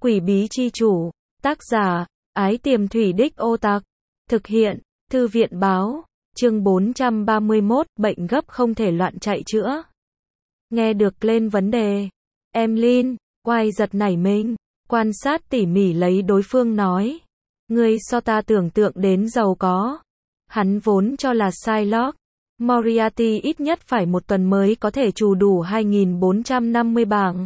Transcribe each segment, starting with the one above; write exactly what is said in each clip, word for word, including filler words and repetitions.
Quỷ bí chi chủ. Tác giả, Ái Tiềm Thủy Đích Ô Tặc. Thực hiện, Thư viện báo. Chương bốn trăm ba mươi mốt, bệnh gấp không thể loạn chạy chữa. Nghe được lên vấn đề. Emlyn, oai giật nảy mình, quan sát tỉ mỉ lấy đối phương nói. Ngươi so ta tưởng tượng đến giàu có. Hắn vốn cho là Shylock Moriarty ít nhất phải một tuần mới có thể trù đủ hai nghìn bốn trăm năm mươi bảng.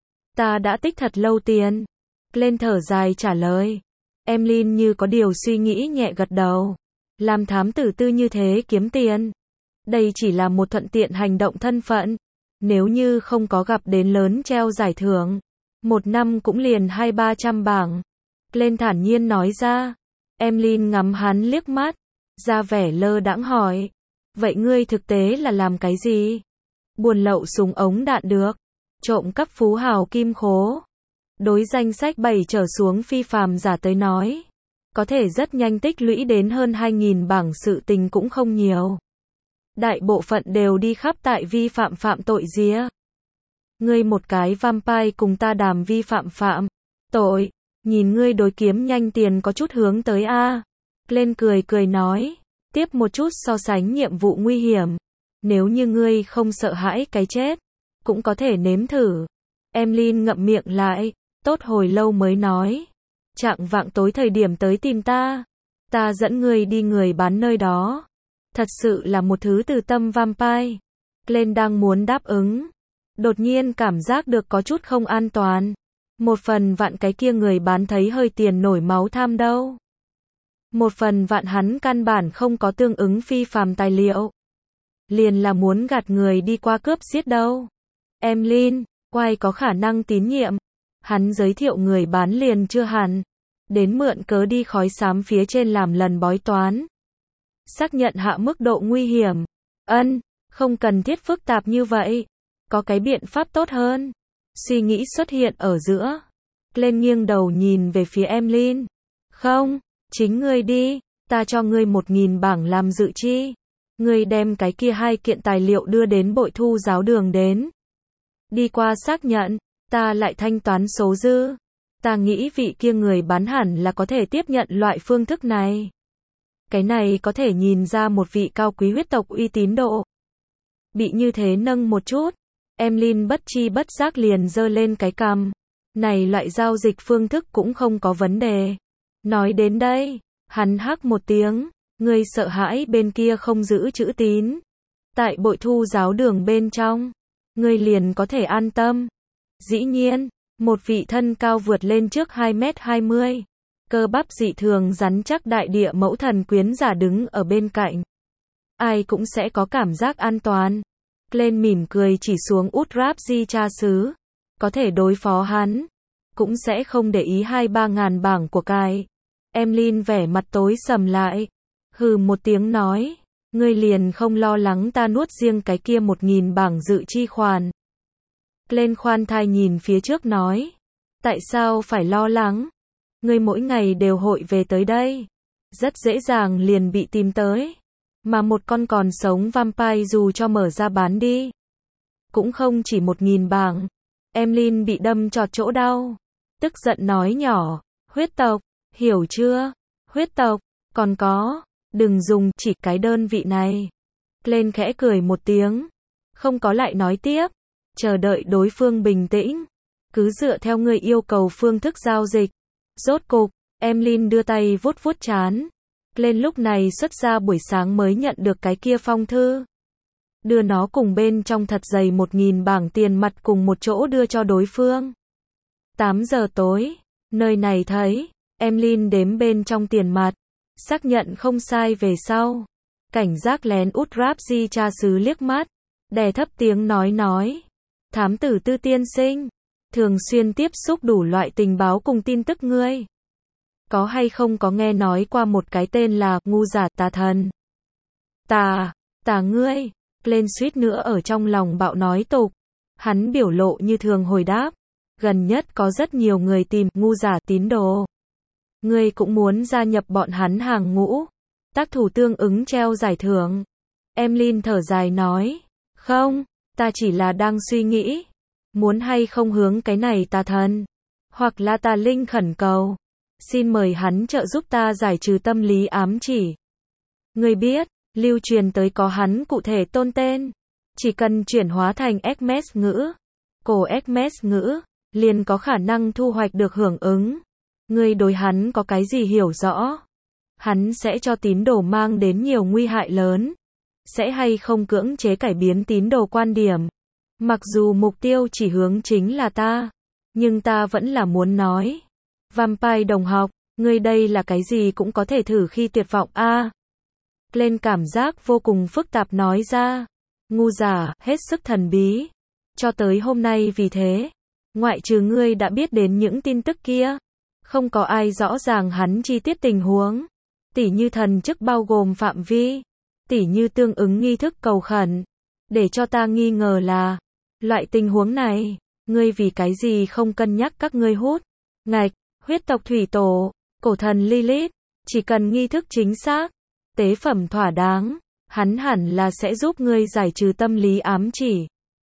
Ta đã tích thật lâu tiền. Lên thở dài trả lời. Emlyn như có điều suy nghĩ nhẹ gật đầu. Làm thám tử tư như thế kiếm tiền. Đây chỉ là một thuận tiện hành động thân phận. Nếu như không có gặp đến lớn treo giải thưởng, một năm cũng liền hai ba trăm bảng. Lên thản nhiên nói ra. Emlyn ngắm hắn liếc mắt, ra vẻ lơ đãng hỏi. Vậy ngươi thực tế là làm cái gì? Buôn lậu súng ống đạn được. Trộm cắp phú hào kim khố. Đối danh sách bảy trở xuống phi phàm giả tới nói. Có thể rất nhanh tích lũy đến hơn hai nghìn bảng sự tình cũng không nhiều. Đại bộ phận đều đi khắp tại vi phạm phạm tội ría. Ngươi một cái vampire cùng ta đàm vi phạm phạm tội. Nhìn ngươi đối kiếm nhanh tiền có chút hướng tới a. Lên cười cười nói. Tiếp một chút so sánh nhiệm vụ nguy hiểm. Nếu như ngươi không sợ hãi cái chết, cũng có thể nếm thử. Emlyn ngậm miệng lại, tốt hồi lâu mới nói. Chạng vạng tối thời điểm tới tìm ta. Ta dẫn ngươi đi người bán nơi đó. Thật sự là một thứ từ tâm vampire. Lên đang muốn đáp ứng. Đột nhiên cảm giác được có chút không an toàn. Một phần vạn cái kia người bán thấy hơi tiền nổi máu tham đâu. Một phần vạn hắn căn bản không có tương ứng phi phàm tài liệu. Liền là muốn gạt người đi qua cướp giết đâu. Emlyn, quay có khả năng tín nhiệm. Hắn giới thiệu người bán liền chưa hẳn. Đến mượn cớ đi khói xám phía trên làm lần bói toán. Xác nhận hạ mức độ nguy hiểm. Ân, không cần thiết phức tạp như vậy. Có cái biện pháp tốt hơn. Suy nghĩ xuất hiện ở giữa. Lên nghiêng đầu nhìn về phía Emlyn. Không, chính ngươi đi, ta cho ngươi một nghìn bảng làm dự chi. Ngươi đem cái kia hai kiện tài liệu đưa đến bội thu giáo đường đến. Đi qua xác nhận, ta lại thanh toán số dư. Ta nghĩ vị kia người bán hẳn là có thể tiếp nhận loại phương thức này. Cái này có thể nhìn ra một vị cao quý huyết tộc uy tín độ. Bị như thế nâng một chút, Emlyn bất chi bất giác liền giơ lên cái cằm. Này loại giao dịch phương thức cũng không có vấn đề. Nói đến đây, hắn hắc một tiếng, ngươi sợ hãi bên kia không giữ chữ tín. Tại bội thu giáo đường bên trong, ngươi liền có thể an tâm. Dĩ nhiên, một vị thân cao vượt lên trước hai mét hai mươi, cơ bắp dị thường rắn chắc đại địa mẫu thần quyến giả đứng ở bên cạnh. Ai cũng sẽ có cảm giác an toàn. Lên mỉm cười chỉ xuống Utrapsi cha xứ. Có thể đối phó hắn. Cũng sẽ không để ý hai ba ngàn bảng của cải. Emlyn vẻ mặt tối sầm lại. Hừ một tiếng nói. Ngươi liền không lo lắng ta nuốt riêng cái kia một nghìn bảng dự chi khoản. Lên khoan thai nhìn phía trước nói. Tại sao phải lo lắng? Ngươi mỗi ngày đều hội về tới đây. Rất dễ dàng liền bị tìm tới. Mà một con còn sống vampire dù cho mở ra bán đi. Cũng không chỉ một nghìn bảng. Emlyn bị đâm trọt chỗ đau. Tức giận nói nhỏ. Huyết tộc, hiểu chưa? Huyết tộc, còn có. Đừng dùng chỉ cái đơn vị này. Lên khẽ cười một tiếng. Không có lại nói tiếp. Chờ đợi đối phương bình tĩnh. Cứ dựa theo người yêu cầu phương thức giao dịch. Rốt cục, Emlyn đưa tay vuốt vuốt trán. Lên lúc này xuất ra buổi sáng mới nhận được cái kia phong thư. Đưa nó cùng bên trong thật dày một nghìn bảng tiền mặt cùng một chỗ đưa cho đối phương. tám giờ tối, nơi này thấy, Emlyn đếm bên trong tiền mặt. Xác nhận không sai về sau. Cảnh giác lén Utrapsi cha xứ liếc mắt. Đè thấp tiếng nói nói. Thám tử tư tiên sinh. Thường xuyên tiếp xúc đủ loại tình báo cùng tin tức ngươi. Có hay không có nghe nói qua một cái tên là ngu giả tà thần? Tà, tà ngươi. Lên suýt nữa ở trong lòng bạo nói tục. Hắn biểu lộ như thường hồi đáp. Gần nhất có rất nhiều người tìm ngu giả tín đồ. Ngươi cũng muốn gia nhập bọn hắn hàng ngũ. Tác thủ tương ứng treo giải thưởng. Emlyn thở dài nói. Không, ta chỉ là đang suy nghĩ. Muốn hay không hướng cái này tà thần. Hoặc là tà linh khẩn cầu. Xin mời hắn trợ giúp ta giải trừ tâm lý ám chỉ. Ngươi biết, lưu truyền tới có hắn cụ thể tôn tên. Chỉ cần chuyển hóa thành Hermes ngữ, cổ Hermes ngữ, liền có khả năng thu hoạch được hưởng ứng. Ngươi đối hắn có cái gì hiểu rõ? Hắn sẽ cho tín đồ mang đến nhiều nguy hại lớn. Sẽ hay không cưỡng chế cải biến tín đồ quan điểm. Mặc dù mục tiêu chỉ hướng chính là ta, nhưng ta vẫn là muốn nói. Vampire đồng học, ngươi đây là cái gì cũng có thể thử khi tuyệt vọng a. À, lên cảm giác vô cùng phức tạp nói ra. Ngu giả, hết sức thần bí. Cho tới hôm nay vì thế, ngoại trừ ngươi đã biết đến những tin tức kia, không có ai rõ ràng hắn chi tiết tình huống. Tỉ như thần chức bao gồm phạm vi, tỉ như tương ứng nghi thức cầu khẩn. Để cho ta nghi ngờ là, loại tình huống này, ngươi vì cái gì không cân nhắc các ngươi hút, ngạch, huyết tộc thủy tổ, cổ thần Lilith, chỉ cần nghi thức chính xác, tế phẩm thỏa đáng, hắn hẳn là sẽ giúp ngươi giải trừ tâm lý ám chỉ.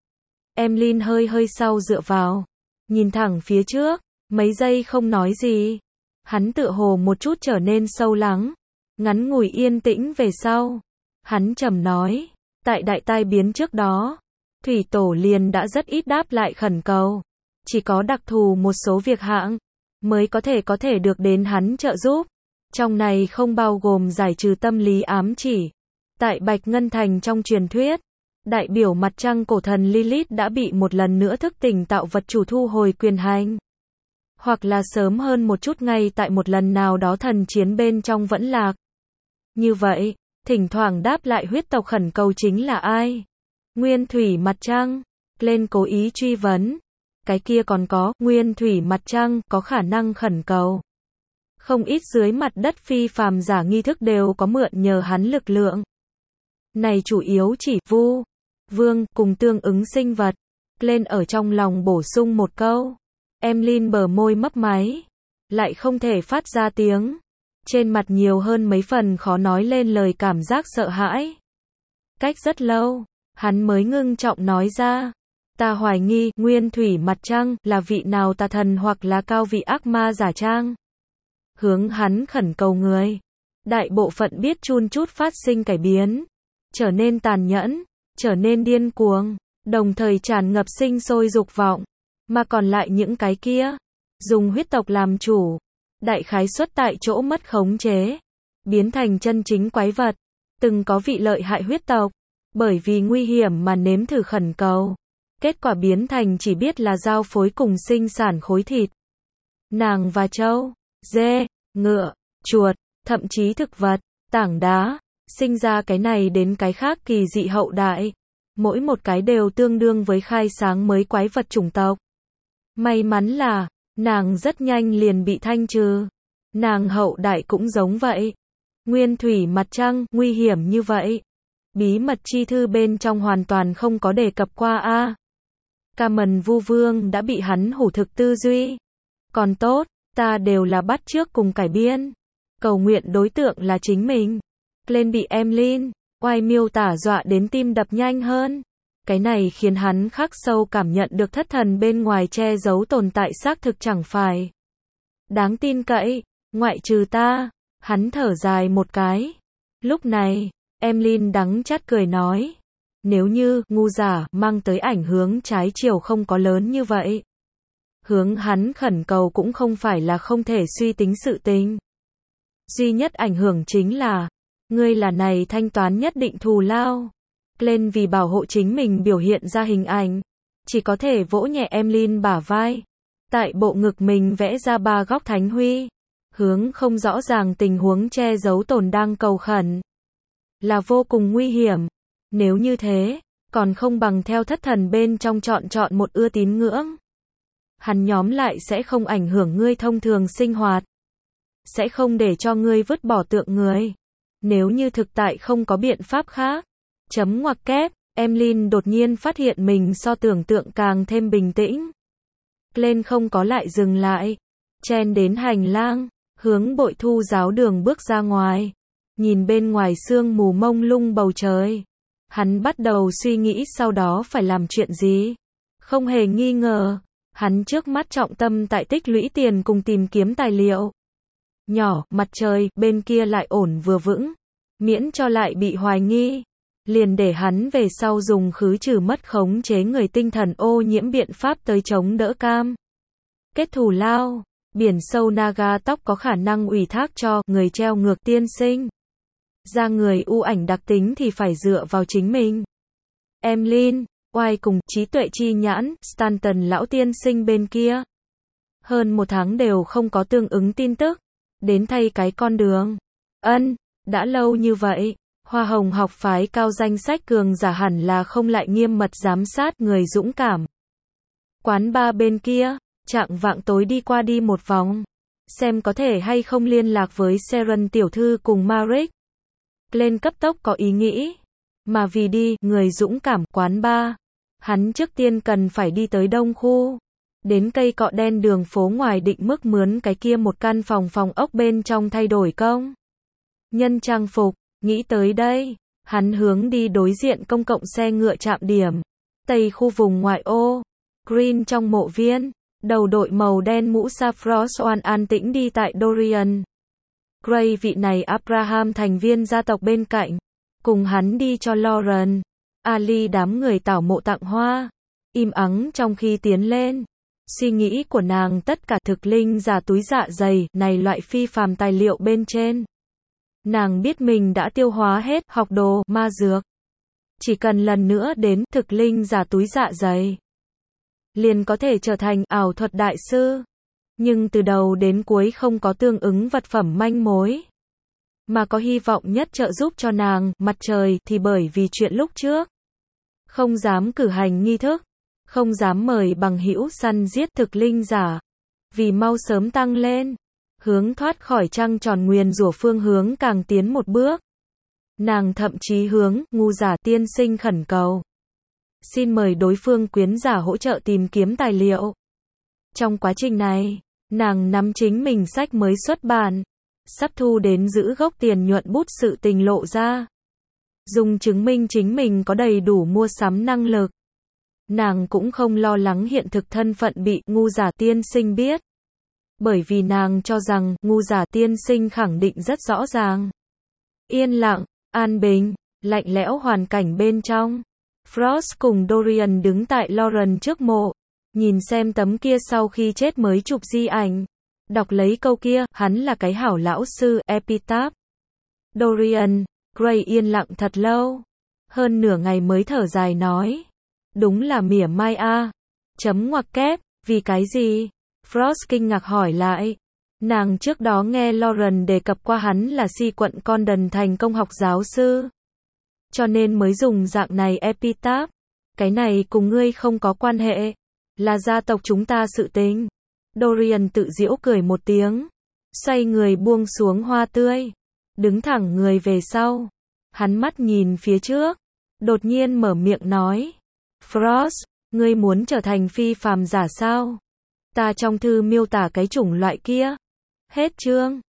Emlyn hơi hơi sau dựa vào, nhìn thẳng phía trước, mấy giây không nói gì. Hắn tựa hồ một chút trở nên sâu lắng, ngắn ngủi yên tĩnh về sau. Hắn trầm nói, tại đại tai biến trước đó, thủy tổ liền đã rất ít đáp lại khẩn cầu. Chỉ có đặc thù một số việc hạng, mới có thể có thể được đến hắn trợ giúp. Trong này không bao gồm giải trừ tâm lý ám chỉ. Tại Bạch Ngân Thành trong truyền thuyết, đại biểu mặt trăng cổ thần Lilith đã bị một lần nữa thức tỉnh tạo vật chủ thu hồi quyền hành. Hoặc là sớm hơn một chút ngay tại một lần nào đó thần chiến bên trong vẫn lạc. Như vậy, thỉnh thoảng đáp lại huyết tộc khẩn cầu chính là ai? Nguyên thủy mặt trăng. Lên cố ý truy vấn. Cái kia còn có, nguyên thủy mặt trăng, có khả năng khẩn cầu. Không ít dưới mặt đất phi phàm giả nghi thức đều có mượn nhờ hắn lực lượng. Này chủ yếu chỉ vu, vương, cùng tương ứng sinh vật. Lên ở trong lòng bổ sung một câu. Emlyn bờ môi mấp máy. Lại không thể phát ra tiếng. Trên mặt nhiều hơn mấy phần khó nói lên lời cảm giác sợ hãi. Cách rất lâu, hắn mới ngưng trọng nói ra. Ta hoài nghi, nguyên thủy mặt trăng, là vị nào tà thần hoặc là cao vị ác ma giả trang. Hướng hắn khẩn cầu người. Đại bộ phận biết chun chút phát sinh cải biến. Trở nên tàn nhẫn, trở nên điên cuồng, đồng thời tràn ngập sinh sôi dục vọng. Mà còn lại những cái kia, dùng huyết tộc làm chủ. Đại khái suất tại chỗ mất khống chế. Biến thành chân chính quái vật. Từng có vị lợi hại huyết tộc. Bởi vì nguy hiểm mà nếm thử khẩn cầu. Kết quả biến thành chỉ biết là giao phối cùng sinh sản khối thịt. Nàng và trâu, dê, ngựa, chuột, thậm chí thực vật, tảng đá, sinh ra cái này đến cái khác kỳ dị hậu đại. Mỗi một cái đều tương đương với khai sáng mới quái vật chủng tộc. May mắn là, nàng rất nhanh liền bị thanh trừ. Nàng hậu đại cũng giống vậy. Nguyên thủy mặt trăng, nguy hiểm như vậy. Bí mật chi thư bên trong hoàn toàn không có đề cập qua a. À. Ca Mần Vu Vương đã bị hắn hủ thực tư duy. Còn tốt, ta đều là bắt chước cùng cải biên. Cầu nguyện đối tượng là chính mình. Lên bị Emlyn, oai miêu tả dọa đến tim đập nhanh hơn. Cái này khiến hắn khắc sâu cảm nhận được thất thần bên ngoài che giấu tồn tại xác thực chẳng phải đáng tin cậy, ngoại trừ ta. Hắn thở dài một cái. Lúc này, Emlyn đắng chát cười nói. Nếu như, ngu giả, mang tới ảnh hướng trái chiều không có lớn như vậy. Hướng hắn khẩn cầu cũng không phải là không thể suy tính sự tình. Duy nhất ảnh hưởng chính là, ngươi là này thanh toán nhất định thù lao. Lên vì bảo hộ chính mình biểu hiện ra hình ảnh. Chỉ có thể vỗ nhẹ Emlyn bả vai. Tại bộ ngực mình vẽ ra ba góc thánh huy. Hướng không rõ ràng tình huống che giấu tồn đang cầu khẩn. Là vô cùng nguy hiểm. Nếu như thế, còn không bằng theo thất thần bên trong chọn chọn một ưa tín ngưỡng. Hắn nhóm lại sẽ không ảnh hưởng ngươi thông thường sinh hoạt. Sẽ không để cho ngươi vứt bỏ tượng người. Nếu như thực tại không có biện pháp khác. Chấm ngoặc kép, Emlyn đột nhiên phát hiện mình so tưởng tượng càng thêm bình tĩnh. Lên không có lại dừng lại. Chen đến hành lang, hướng Bội Thu giáo đường bước ra ngoài. Nhìn bên ngoài sương mù mông lung bầu trời. Hắn bắt đầu suy nghĩ sau đó phải làm chuyện gì. Không hề nghi ngờ, Hắn trước mắt trọng tâm tại tích lũy tiền cùng tìm kiếm tài liệu. Nhỏ, mặt trời, bên kia lại ổn vừa vững. Miễn cho lại bị hoài nghi. Liền để hắn về sau dùng khứ trừ mất khống chế người tinh thần ô nhiễm biện pháp tới chống đỡ cam. Kết thù lao. Biển sâu Naga tóc có khả năng ủy thác cho người treo ngược tiên sinh. Ra người u ảnh đặc tính thì phải dựa vào chính mình. Emlyn, oai cùng trí tuệ chi nhãn, Stanton lão tiên sinh bên kia. Hơn một tháng đều không có tương ứng tin tức. Đến thay cái con đường. Ân, đã lâu như vậy. Hoa hồng học phái cao danh sách cường giả hẳn là không lại nghiêm mật giám sát người dũng cảm. Quán bar bên kia, trạng vạng tối đi qua đi một vòng. Xem có thể hay không liên lạc với Seren tiểu thư cùng Maric. Lên cấp tốc có ý nghĩ. Mà vì đi, người dũng cảm, quán bar. Hắn trước tiên cần phải đi tới đông khu. Đến cây cọ đen đường phố ngoài định mức mướn cái kia một căn phòng phòng ốc bên trong thay đổi công. Nhân trang phục, nghĩ tới đây. Hắn hướng đi đối diện công cộng xe ngựa trạm điểm. Tây khu vùng ngoại ô. Green trong mộ viên. Đầu đội màu đen mũ Saffron One an tĩnh đi tại Dorian. Gray vị này Abraham thành viên gia tộc bên cạnh. Cùng hắn đi cho Lauren. Ali đám người tảo mộ tặng hoa. Im ắng trong khi tiến lên. Suy nghĩ của nàng tất cả thực linh giả túi dạ dày này loại phi phàm tài liệu bên trên. Nàng biết mình đã tiêu hóa hết học đồ ma dược. Chỉ cần lần nữa đến thực linh giả túi dạ dày. Liền có thể trở thành ảo thuật đại sư. Nhưng từ đầu đến cuối không có tương ứng vật phẩm manh mối. Mà có hy vọng nhất trợ giúp cho nàng, mặt trời, thì bởi vì chuyện lúc trước. Không dám cử hành nghi thức. Không dám mời bằng hữu săn giết thực linh giả. Vì mau sớm tăng lên. Hướng thoát khỏi trăng tròn nguyền rủa phương hướng càng tiến một bước. Nàng thậm chí hướng, ngu giả tiên sinh khẩn cầu. Xin mời đối phương quyến giả hỗ trợ tìm kiếm tài liệu. Trong quá trình này, nàng nắm chính mình sách mới xuất bản. Sắp thu đến giữ gốc tiền nhuận bút sự tình lộ ra. Dùng chứng minh chính mình có đầy đủ mua sắm năng lực. Nàng cũng không lo lắng hiện thực thân phận bị ngu giả tiên sinh biết. Bởi vì nàng cho rằng ngu giả tiên sinh khẳng định rất rõ ràng. Yên lặng, an bình, lạnh lẽo hoàn cảnh bên trong. Frost cùng Dorian đứng tại Lauren trước mộ. Nhìn xem tấm kia sau khi chết mới chụp di ảnh. Đọc lấy câu kia, hắn là cái hảo lão sư, epitaph. Dorian, Gray yên lặng thật lâu. Hơn nửa ngày mới thở dài nói. Đúng là mỉa mai a. Chấm ngoặc kép, vì cái gì? Frost kinh ngạc hỏi lại. Nàng trước đó nghe Lauren đề cập qua hắn là si quận Condon thành công học giáo sư. Cho nên mới dùng dạng này epitaph. Cái này cùng ngươi không có quan hệ. Là gia tộc chúng ta sự tình. Dorian tự giễu cười một tiếng. Xoay người buông xuống hoa tươi. Đứng thẳng người về sau. Hắn mắt nhìn phía trước. Đột nhiên mở miệng nói. Frost, ngươi muốn trở thành phi phàm giả sao? Ta trong thư miêu tả cái chủng loại kia. Hết chương.